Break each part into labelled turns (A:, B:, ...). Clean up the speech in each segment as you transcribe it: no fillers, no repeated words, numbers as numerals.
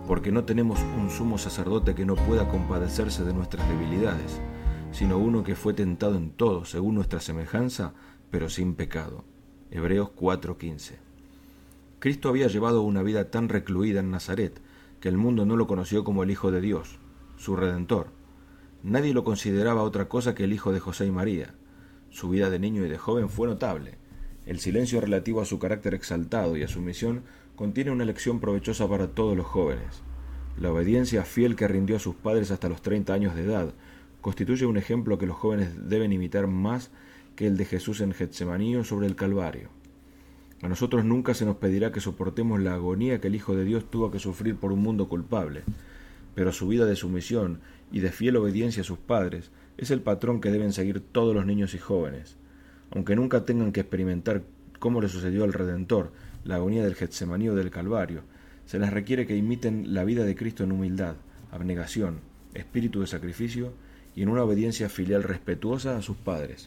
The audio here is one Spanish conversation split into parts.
A: porque no tenemos un sumo sacerdote que no pueda compadecerse de nuestras debilidades, sino uno que fue tentado en todo, según nuestra semejanza, pero sin pecado. Hebreos 4:15. Cristo había llevado una vida tan recluida en Nazaret que el mundo no lo conoció como el Hijo de Dios, su Redentor. Nadie lo consideraba otra cosa que el hijo de José y María. Su vida de niño y de joven fue notable. El silencio relativo a su carácter exaltado y a su misión contiene una lección provechosa para todos los jóvenes. La obediencia fiel que rindió a sus padres hasta los 30 años de edad constituye un ejemplo que los jóvenes deben imitar más que el de Jesús en Getsemaní o sobre el Calvario. A nosotros nunca se nos pedirá que soportemos la agonía que el Hijo de Dios tuvo que sufrir por un mundo culpable, pero su vida de sumisión y de fiel obediencia a sus padres es el patrón que deben seguir todos los niños y jóvenes. Aunque nunca tengan que experimentar cómo le sucedió al Redentor, la agonía del Getsemaní o del Calvario, se les requiere que imiten la vida de Cristo en humildad, abnegación, espíritu de sacrificio y en una obediencia filial respetuosa a sus padres.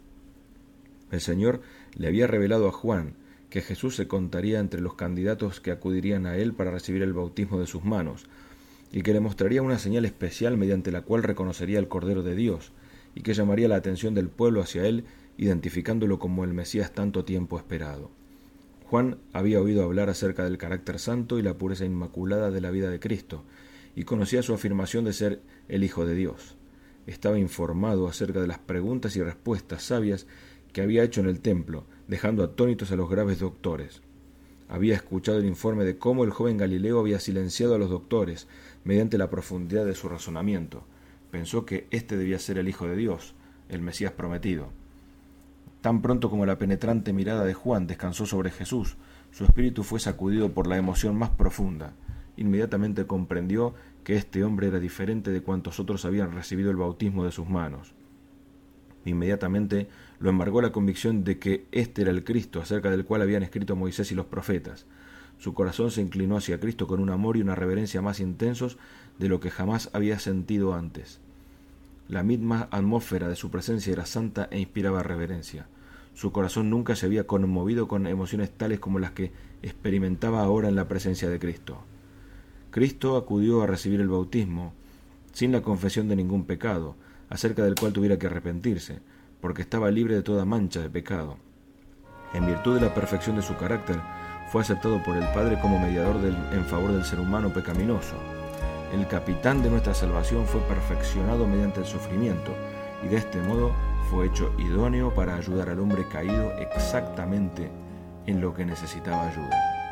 A: El Señor le había revelado a Juan que Jesús se contaría entre los candidatos que acudirían a él para recibir el bautismo de sus manos, y que le mostraría una señal especial mediante la cual reconocería al Cordero de Dios, y que llamaría la atención del pueblo hacia él, identificándolo como el Mesías tanto tiempo esperado. Juan había oído hablar acerca del carácter santo y la pureza inmaculada de la vida de Cristo, y conocía su afirmación de ser el Hijo de Dios. Estaba informado acerca de las preguntas y respuestas sabias que había hecho en el templo, dejando atónitos a los graves doctores. Había escuchado el informe de cómo el joven Galileo había silenciado a los doctores mediante la profundidad de su razonamiento. Pensó que éste debía ser el Hijo de Dios, el Mesías prometido. Tan pronto como la penetrante mirada de Juan descansó sobre Jesús, su espíritu fue sacudido por la emoción más profunda. Inmediatamente comprendió que este hombre era diferente de cuantos otros habían recibido el bautismo de sus manos. Inmediatamente lo embargó la convicción de que éste era el Cristo, acerca del cual habían escrito Moisés y los profetas. Su corazón se inclinó hacia Cristo con un amor y una reverencia más intensos de lo que jamás había sentido antes. La misma atmósfera de su presencia era santa e inspiraba reverencia. Su corazón nunca se había conmovido con emociones tales como las que experimentaba ahora en la presencia de Cristo. Cristo acudió a recibir el bautismo sin la confesión de ningún pecado, acerca del cual tuviera que arrepentirse, porque estaba libre de toda mancha de pecado. En virtud de la perfección de su carácter, fue aceptado por el Padre como mediador en favor del ser humano pecaminoso. El capitán de nuestra salvación fue perfeccionado mediante el sufrimiento, y de este modo fue hecho idóneo para ayudar al hombre caído exactamente en lo que necesitaba ayuda.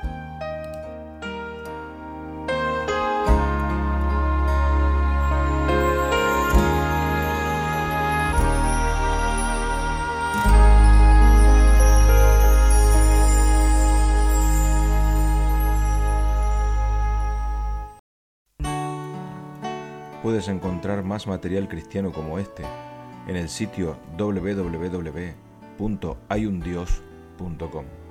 A: Puedes encontrar más material cristiano como este en el sitio www.hayundios.com.